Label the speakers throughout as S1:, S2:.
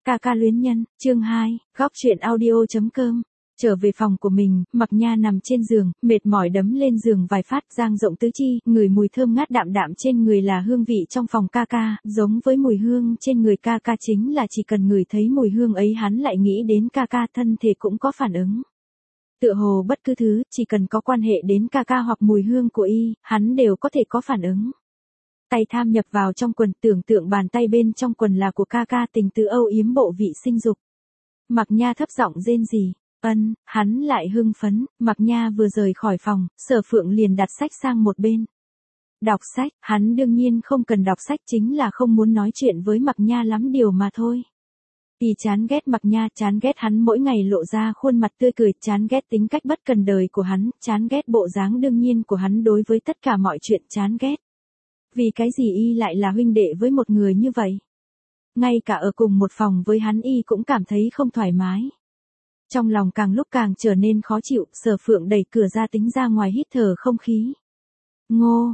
S1: Ca ca luyến nhân, chương 2, góc truyện audio.com. Trở về phòng của mình, Mạc Nha nằm trên giường, mệt mỏi đấm lên giường vài phát, dang rộng tứ chi, ngửi mùi thơm ngát đạm đạm trên người là hương vị trong phòng ca ca, giống với mùi hương trên người ca ca, chính là chỉ cần ngửi thấy mùi hương ấy hắn lại nghĩ đến ca ca, thân thể cũng có phản ứng. Tựa hồ bất cứ thứ, chỉ cần có quan hệ đến ca ca hoặc mùi hương của y, hắn đều có thể có phản ứng. Tay tham nhập vào trong quần, tưởng tượng bàn tay bên trong quần là của ca ca, tình tứ âu yếm bộ vị sinh dục. Mạc Nha thấp giọng rên rỉ. Hắn lại hưng phấn. Mạc Nha vừa rời khỏi phòng, Sở Phượng liền đặt sách sang một bên. Đọc sách, hắn đương nhiên không cần đọc sách, chính là không muốn nói chuyện với Mạc Nha lắm điều mà thôi. Y chán ghét Mạc Nha, chán ghét hắn mỗi ngày lộ ra khuôn mặt tươi cười, chán ghét tính cách bất cần đời của hắn, chán ghét bộ dáng đương nhiên của hắn đối với tất cả mọi chuyện, chán ghét. Vì cái gì y lại là huynh đệ với một người như vậy? Ngay cả ở cùng một phòng với hắn y cũng cảm thấy không thoải mái. Trong lòng càng lúc càng trở nên khó chịu, Sở Phượng đẩy cửa ra tính ra ngoài hít thở không khí. Ngô,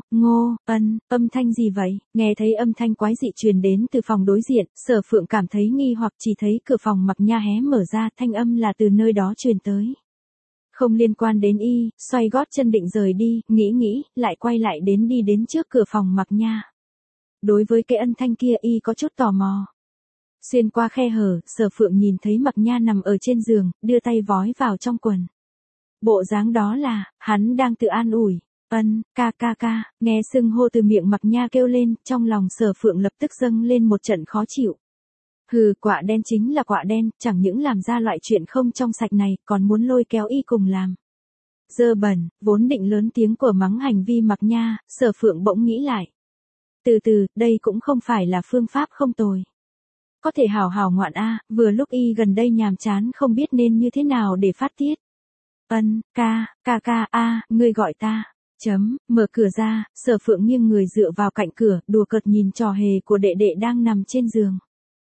S1: âm thanh gì vậy? Nghe thấy âm thanh quái dị truyền đến từ phòng đối diện, Sở Phượng cảm thấy nghi hoặc, chỉ thấy cửa phòng Mạc Nha hé mở ra, thanh âm là từ nơi đó truyền tới. Không liên quan đến y, xoay gót chân định rời đi, nghĩ, lại quay lại đi đến trước cửa phòng Mạc Nha. Đối với cái âm thanh kia y có chút tò mò. Xuyên qua khe hở, Sở Phượng nhìn thấy Mạc Nha nằm ở trên giường, đưa tay vói vào trong quần. Bộ dáng đó là, hắn đang tự an ủi. Ca, nghe xưng hô từ miệng Mạc Nha kêu lên, trong lòng Sở Phượng lập tức dâng lên một trận khó chịu. Hừ, quạ đen chính là quạ đen, chẳng những làm ra loại chuyện không trong sạch này, còn muốn lôi kéo y cùng làm. Dơ bẩn, vốn định lớn tiếng của mắng hành vi Mạc Nha, Sở Phượng bỗng nghĩ lại. Từ, đây cũng không phải là phương pháp không tồi. Có thể hào hào ngoạn vừa lúc y gần đây nhàm chán không biết nên như thế nào để phát tiết. Ca, ngươi gọi ta. Mở cửa ra, Sở Phượng nghiêng người dựa vào cạnh cửa, đùa cợt nhìn trò hề của đệ đệ đang nằm trên giường.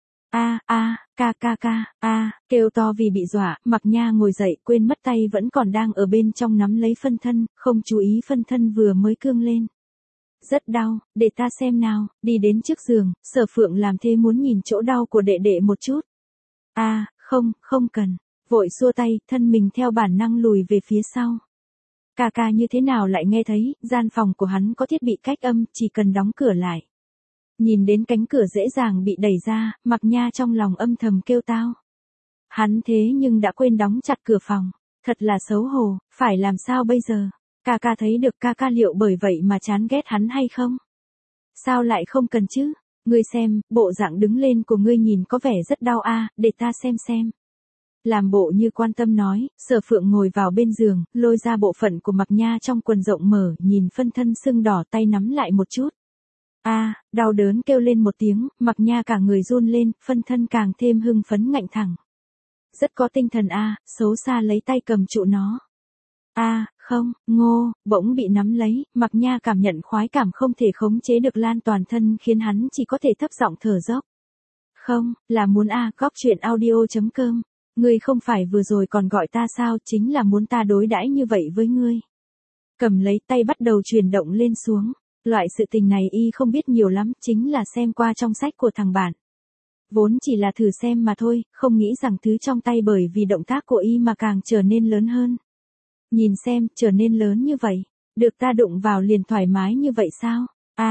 S1: Ca, kêu to vì bị dọa, Mạc Nha ngồi dậy, quên mất tay vẫn còn đang ở bên trong nắm lấy phân thân, không chú ý phân thân vừa mới cương lên. Rất đau, để ta xem nào, đi đến trước giường, Sở Phượng làm thế muốn nhìn chỗ đau của đệ đệ một chút. Không cần, vội xua tay, thân mình theo bản năng lùi về phía sau. Ca như thế nào lại nghe thấy, gian phòng của hắn có thiết bị cách âm, chỉ cần đóng cửa lại. Nhìn đến cánh cửa dễ dàng bị đẩy ra, Mạc Nha trong lòng âm thầm kêu tao. Hắn thế nhưng đã quên đóng chặt cửa phòng, thật là xấu hổ, phải làm sao bây giờ? Ca thấy được ca liệu bởi vậy mà chán ghét hắn hay không? Sao lại không cần chứ? Ngươi xem, bộ dạng đứng lên của ngươi nhìn có vẻ rất đau để ta xem. Làm bộ như quan tâm nói, Sở Phượng ngồi vào bên giường, lôi ra bộ phận của Mạc Nha trong quần rộng mở, nhìn phân thân sưng đỏ, tay nắm lại một chút. Đau đớn kêu lên một tiếng, Mạc Nha cả người run lên, phân thân càng thêm hưng phấn ngạnh thẳng. Rất có tinh thần xấu xa lấy tay cầm trụ nó. Không, bỗng bị nắm lấy, Mạc Nha cảm nhận khoái cảm không thể khống chế được lan toàn thân khiến hắn chỉ có thể thấp giọng thở dốc. Không, là muốn góc truyện audio.com. Ngươi không phải vừa rồi còn gọi ta sao, chính là muốn ta đối đãi như vậy với ngươi. Cầm lấy tay bắt đầu chuyển động lên xuống. Loại sự tình này y không biết nhiều lắm, chính là xem qua trong sách của thằng bạn. Vốn chỉ là thử xem mà thôi, không nghĩ rằng thứ trong tay bởi vì động tác của y mà càng trở nên lớn hơn. Nhìn xem, trở nên lớn như vậy, được ta đụng vào liền thoải mái như vậy sao?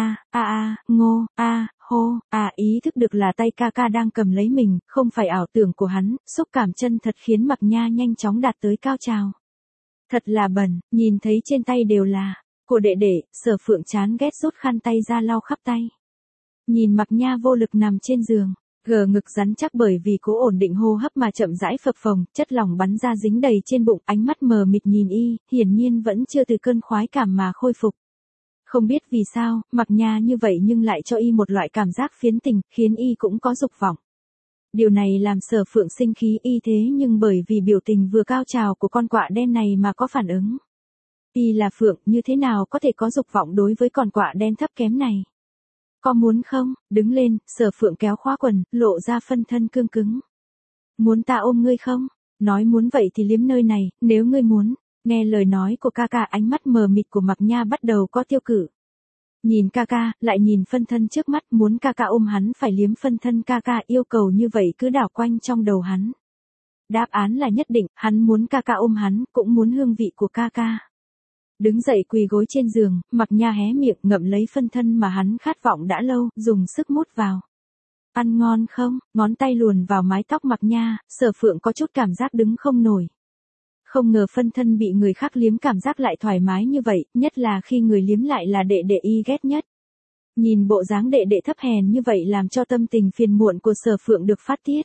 S1: Ý thức được là tay ca đang cầm lấy mình, không phải ảo tưởng của hắn, xúc cảm chân thật khiến Mạc Nha nhanh chóng đạt tới cao trào. Thật là bẩn, nhìn thấy trên tay đều là của đệ đệ, Sở Phượng chán ghét rút khăn tay ra lau khắp tay. Nhìn Mạc Nha vô lực nằm trên giường, gờ ngực rắn chắc bởi vì cố ổn định hô hấp mà chậm rãi phập phồng, chất lỏng bắn ra dính đầy trên bụng, ánh mắt mờ mịt nhìn y, hiển nhiên vẫn chưa từ cơn khoái cảm mà khôi phục. Không biết vì sao, Mạc Nha như vậy nhưng lại cho y một loại cảm giác phiến tình, khiến y cũng có dục vọng. Điều này làm Sở Phượng sinh khí y thế nhưng bởi vì biểu tình vừa cao trào của con quạ đen này mà có phản ứng. Y là Phượng, như thế nào có thể có dục vọng đối với con quạ đen thấp kém này? Có muốn không? Đứng lên, Sở Phượng kéo khóa quần, lộ ra phân thân cương cứng. Muốn ta ôm ngươi không? Nói muốn vậy thì liếm nơi này, nếu ngươi muốn. Nghe lời nói của ca, ánh mắt mờ mịt của Mạc Nha bắt đầu có tiêu cự. Nhìn ca ca, lại nhìn phân thân trước mắt, muốn ca ca ôm hắn phải liếm phân thân ca ca, yêu cầu như vậy cứ đảo quanh trong đầu hắn. Đáp án là nhất định, hắn muốn ca ca ôm hắn, cũng muốn hương vị của ca ca. Đứng dậy quỳ gối trên giường, Mặc Nha hé miệng ngậm lấy phân thân mà hắn khát vọng đã lâu, dùng sức mút vào. Ăn ngon không? Ngón tay luồn vào mái tóc Mặc Nha, Sở Phượng có chút cảm giác đứng không nổi. Không ngờ phân thân bị người khác liếm cảm giác lại thoải mái như vậy, nhất là khi người liếm lại là đệ đệ y ghét nhất. Nhìn bộ dáng đệ đệ thấp hèn như vậy làm cho tâm tình phiền muộn của Sở Phượng được phát tiết.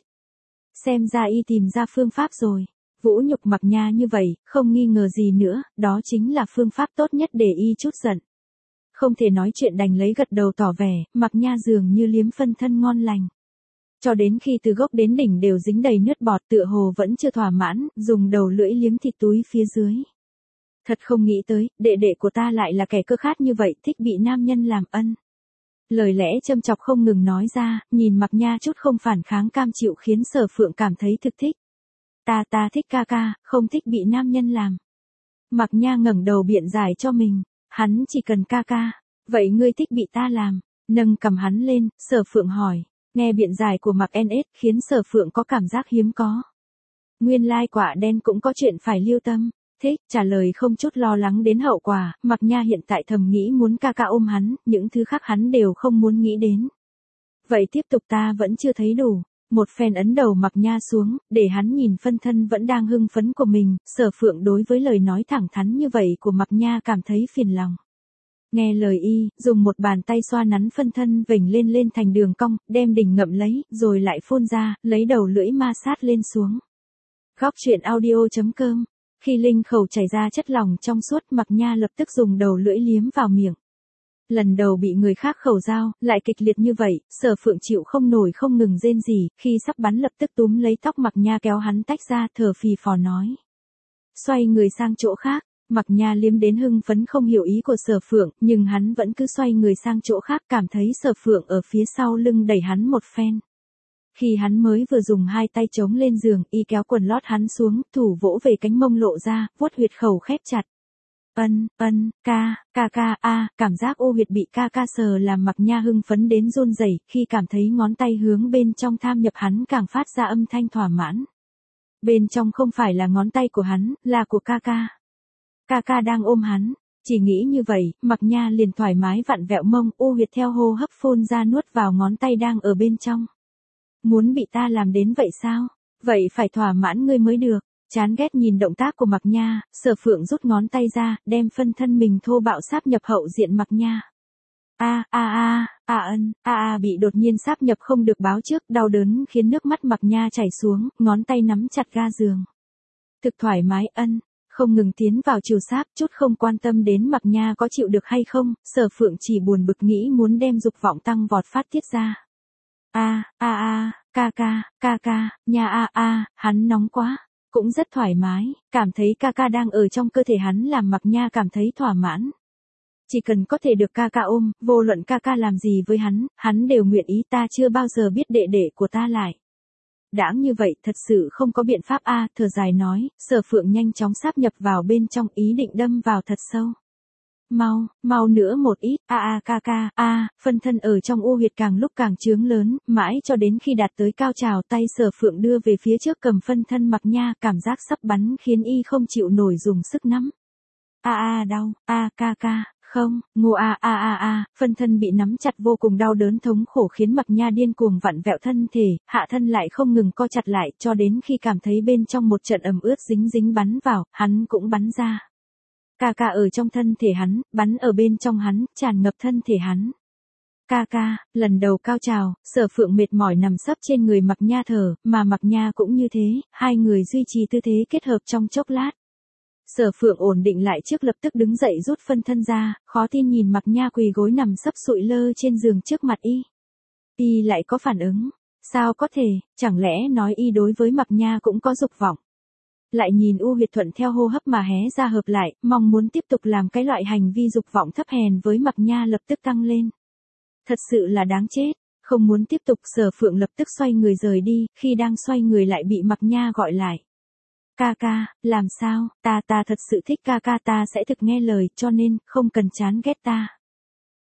S1: Xem ra y tìm ra phương pháp rồi. Vũ nhục Mặc Nha như vậy, không nghi ngờ gì nữa, đó chính là phương pháp tốt nhất để y chút giận. Không thể nói chuyện đành lấy gật đầu tỏ vẻ, Mặc Nha dường như liếm phân thân ngon lành. Cho đến khi từ gốc đến đỉnh đều dính đầy nước bọt tựa hồ vẫn chưa thỏa mãn, dùng đầu lưỡi liếm thịt túi phía dưới. Thật không nghĩ tới, đệ đệ của ta lại là kẻ cơ khát như vậy, thích bị nam nhân làm ân. Lời lẽ châm chọc không ngừng nói ra, nhìn Mặc Nha chút không phản kháng cam chịu khiến Sở Phượng cảm thấy thực thích. Ta thích ca ca, không thích bị nam nhân làm. Mặc Nha ngẩng đầu biện giải cho mình, hắn chỉ cần ca ca. Vậy ngươi thích bị ta làm? Nâng cầm hắn lên, Sở Phượng hỏi. Nghe biện giải của Mạc NS khiến Sở Phượng có cảm giác hiếm có. Nguyên lai quả đen cũng có chuyện phải lưu tâm. Thích, trả lời không chút lo lắng đến hậu quả, Mặc Nha hiện tại thầm nghĩ muốn ca ca ôm hắn, những thứ khác hắn đều không muốn nghĩ đến. Vậy tiếp tục ta vẫn chưa thấy đủ. Một phen ấn đầu Mặc Nha xuống, để hắn nhìn phân thân vẫn đang hưng phấn của mình, Sở Phượng đối với lời nói thẳng thắn như vậy của Mặc Nha cảm thấy phiền lòng. Nghe lời y, dùng một bàn tay xoa nắn phân thân vểnh lên lên thành đường cong, đem đỉnh ngậm lấy, rồi lại phun ra, lấy đầu lưỡi ma sát lên xuống. Góc truyện audio.com. Khi linh khẩu chảy ra chất lỏng trong suốt, Mặc Nha lập tức dùng đầu lưỡi liếm vào miệng. Lần đầu bị người khác khẩu giao, lại kịch liệt như vậy, Sở Phượng chịu không nổi không ngừng rên rỉ, khi sắp bắn lập tức túm lấy tóc Mặc Nha kéo hắn tách ra, thở phì phò nói. Xoay người sang chỗ khác, Mặc Nha liếm đến hưng phấn không hiểu ý của Sở Phượng, nhưng hắn vẫn cứ xoay người sang chỗ khác, cảm thấy Sở Phượng ở phía sau lưng đẩy hắn một phen. Khi hắn mới vừa dùng hai tay chống lên giường, y kéo quần lót hắn xuống, thủ vỗ về cánh mông lộ ra, vuốt huyệt khẩu khép chặt. Cảm giác ô huyệt bị ca ca sờ làm Mặc Nha hưng phấn đến run rẩy, khi cảm thấy ngón tay hướng bên trong tham nhập hắn càng phát ra âm thanh thỏa mãn. Bên trong không phải là ngón tay của hắn, là của ca ca. Ca ca đang ôm hắn, chỉ nghĩ như vậy, Mặc Nha liền thoải mái vặn vẹo mông, ô huyệt theo hô hấp phun ra nuốt vào ngón tay đang ở bên trong. Muốn bị ta làm đến vậy sao? Vậy phải thỏa mãn ngươi mới được. Chán ghét nhìn động tác của Mặc Nha, Sở Phượng rút ngón tay ra, đem phân thân mình thô bạo sáp nhập hậu diện Mặc Nha. Bị đột nhiên sáp nhập không được báo trước, đau đớn khiến nước mắt Mặc Nha chảy xuống, ngón tay nắm chặt ga giường. Thực thoải mái không ngừng tiến vào chiều sáp, chút không quan tâm đến Mặc Nha có chịu được hay không, Sở Phượng chỉ buồn bực nghĩ muốn đem dục vọng tăng vọt phát tiết ra. Nha hắn nóng quá. Cũng rất thoải mái, cảm thấy ca ca đang ở trong cơ thể hắn làm Mặc Nha cảm thấy thỏa mãn. Chỉ cần có thể được ca ca ôm, vô luận ca ca làm gì với hắn đều nguyện ý, ta chưa bao giờ biết đệ đệ của ta lại. Đãng như vậy thật sự không có biện pháp thở dài nói, Sở Phượng nhanh chóng sáp nhập vào bên trong ý định đâm vào thật sâu. Mau nữa một ít, phân thân ở trong u huyệt càng lúc càng trướng lớn, mãi cho đến khi đạt tới cao trào, tay Sở Phượng đưa về phía trước cầm phân thân Mặc Nha, cảm giác sắp bắn khiến y không chịu nổi dùng sức nắm. Đau, không, ngô phân thân bị nắm chặt vô cùng đau đớn thống khổ khiến Mặc Nha điên cuồng vặn vẹo thân thể, hạ thân lại không ngừng co chặt lại, cho đến khi cảm thấy bên trong một trận ẩm ướt dính bắn vào, hắn cũng bắn ra. Ca ca ở trong thân thể hắn, bắn ở bên trong hắn, tràn ngập thân thể hắn. Lần đầu cao trào, Sở Phượng mệt mỏi nằm sấp trên người Mặc Nha thở, mà Mặc Nha cũng như thế, hai người duy trì tư thế kết hợp trong chốc lát. Sở Phượng ổn định lại trước lập tức đứng dậy rút phân thân ra, khó tin nhìn Mặc Nha quỳ gối nằm sấp sụi lơ trên giường trước mặt y. Y lại có phản ứng, sao có thể, chẳng lẽ nói y đối với Mặc Nha cũng có dục vọng. Lại nhìn u huyệt thuận theo hô hấp mà hé ra hợp lại, mong muốn tiếp tục làm cái loại hành vi dục vọng thấp hèn với Mặc Nha lập tức tăng lên. Thật sự là đáng chết, không muốn tiếp tục, Sở Phượng lập tức xoay người rời đi, khi đang xoay người lại bị Mặc Nha gọi lại. Ca ca, làm sao, ta thật sự thích ca ca, ta sẽ thực nghe lời, cho nên, không cần chán ghét ta.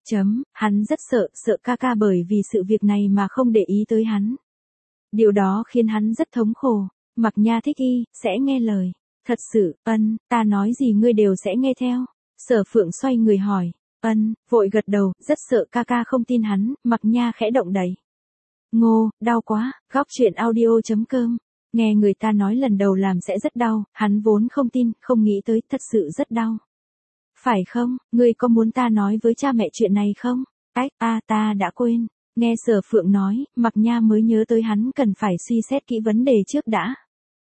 S1: Hắn rất sợ ca ca bởi vì sự việc này mà không để ý tới hắn. Điều đó khiến hắn rất thống khổ. Mạc Nha thích y, sẽ nghe lời. Thật sự, ta nói gì ngươi đều sẽ nghe theo. Sở Phượng xoay người hỏi. Vội gật đầu, rất sợ ca ca không tin hắn. Mạc Nha khẽ động đẩy. Ngô, đau quá. Góc truyện audio.com. Nghe người ta nói lần đầu làm sẽ rất đau, hắn vốn không tin, không nghĩ tới, thật sự rất đau. Phải không, ngươi có muốn ta nói với cha mẹ chuyện này không? Ta đã quên. Nghe Sở Phượng nói, Mạc Nha mới nhớ tới hắn cần phải suy xét kỹ vấn đề trước đã.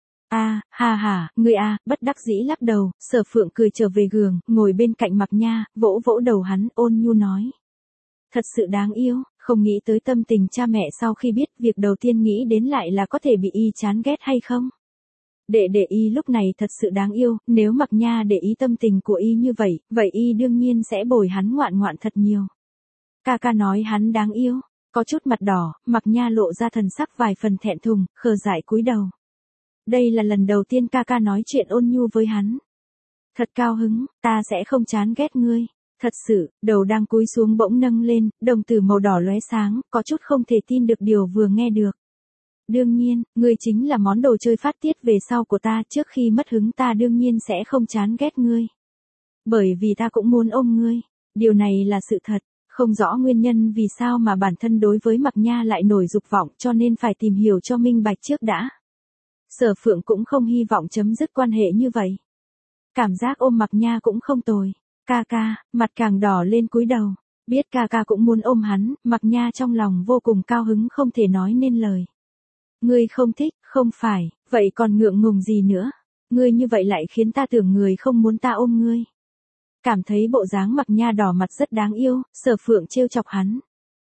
S1: Ngươi bất đắc dĩ lắc đầu, Sở Phượng cười trở về giường, ngồi bên cạnh Mạc Nha, vỗ vỗ đầu hắn, ôn nhu nói. Thật sự đáng yêu, không nghĩ tới tâm tình cha mẹ sau khi biết, việc đầu tiên nghĩ đến lại là có thể bị y chán ghét hay không. Để y lúc này thật sự đáng yêu, nếu Mạc Nha để ý tâm tình của y như vậy, vậy y đương nhiên sẽ bồi hắn ngoạn thật nhiều. Ca nói hắn đáng yêu, có chút mặt đỏ, Mạc Nha lộ ra thần sắc vài phần thẹn thùng, khờ dại cúi đầu. Đây là lần đầu tiên ca nói chuyện ôn nhu với hắn. Thật cao hứng, ta sẽ không chán ghét ngươi. Thật sự, đầu đang cúi xuống bỗng nâng lên, đồng tử màu đỏ lóe sáng, có chút không thể tin được điều vừa nghe được. Đương nhiên, ngươi chính là món đồ chơi phát tiết về sau của ta, trước khi mất hứng ta đương nhiên sẽ không chán ghét ngươi. Bởi vì ta cũng muốn ôm ngươi. Điều này là sự thật, không rõ nguyên nhân vì sao mà bản thân đối với Mạc Nha lại nổi dục vọng, cho nên phải tìm hiểu cho minh bạch trước đã. Sở Phượng cũng không hy vọng chấm dứt quan hệ như vậy. Cảm giác ôm Mạc Nha cũng không tồi. Ca, mặt càng đỏ lên cúi đầu. Biết ca cũng muốn ôm hắn, Mạc Nha trong lòng vô cùng cao hứng không thể nói nên lời. Ngươi không thích, không phải, vậy còn ngượng ngùng gì nữa? Ngươi như vậy lại khiến ta tưởng người không muốn ta ôm ngươi. Cảm thấy bộ dáng Mạc Nha đỏ mặt rất đáng yêu, Sở Phượng trêu chọc hắn.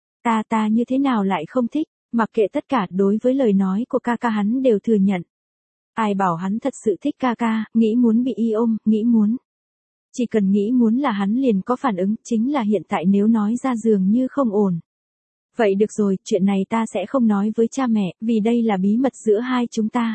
S1: Ta như thế nào lại không thích, mặc kệ tất cả đối với lời nói của ca hắn đều thừa nhận. Ai bảo hắn thật sự thích ca, nghĩ muốn bị y ôm, nghĩ muốn. Chỉ cần nghĩ muốn là hắn liền có phản ứng, chính là hiện tại nếu nói ra dường như không ổn. Vậy được rồi, chuyện này ta sẽ không nói với cha mẹ, vì đây là bí mật giữa hai chúng ta.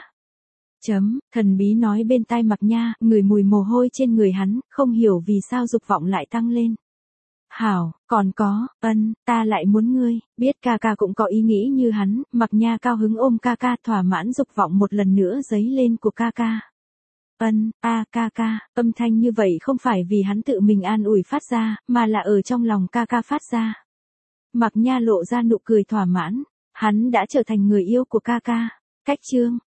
S1: Thần bí nói bên tai Mạc Nha, ngửi mùi mồ hôi trên người hắn, không hiểu vì sao dục vọng lại tăng lên. Hảo, còn có, ta lại muốn ngươi, biết ca cũng có ý nghĩ như hắn, Mạc Nha cao hứng ôm ca thỏa mãn dục vọng một lần nữa dấy lên của ca. Ca, âm thanh như vậy không phải vì hắn tự mình an ủi phát ra, mà là ở trong lòng ca phát ra. Mạc Nha lộ ra nụ cười thỏa mãn, hắn đã trở thành người yêu của ca. Cách chương.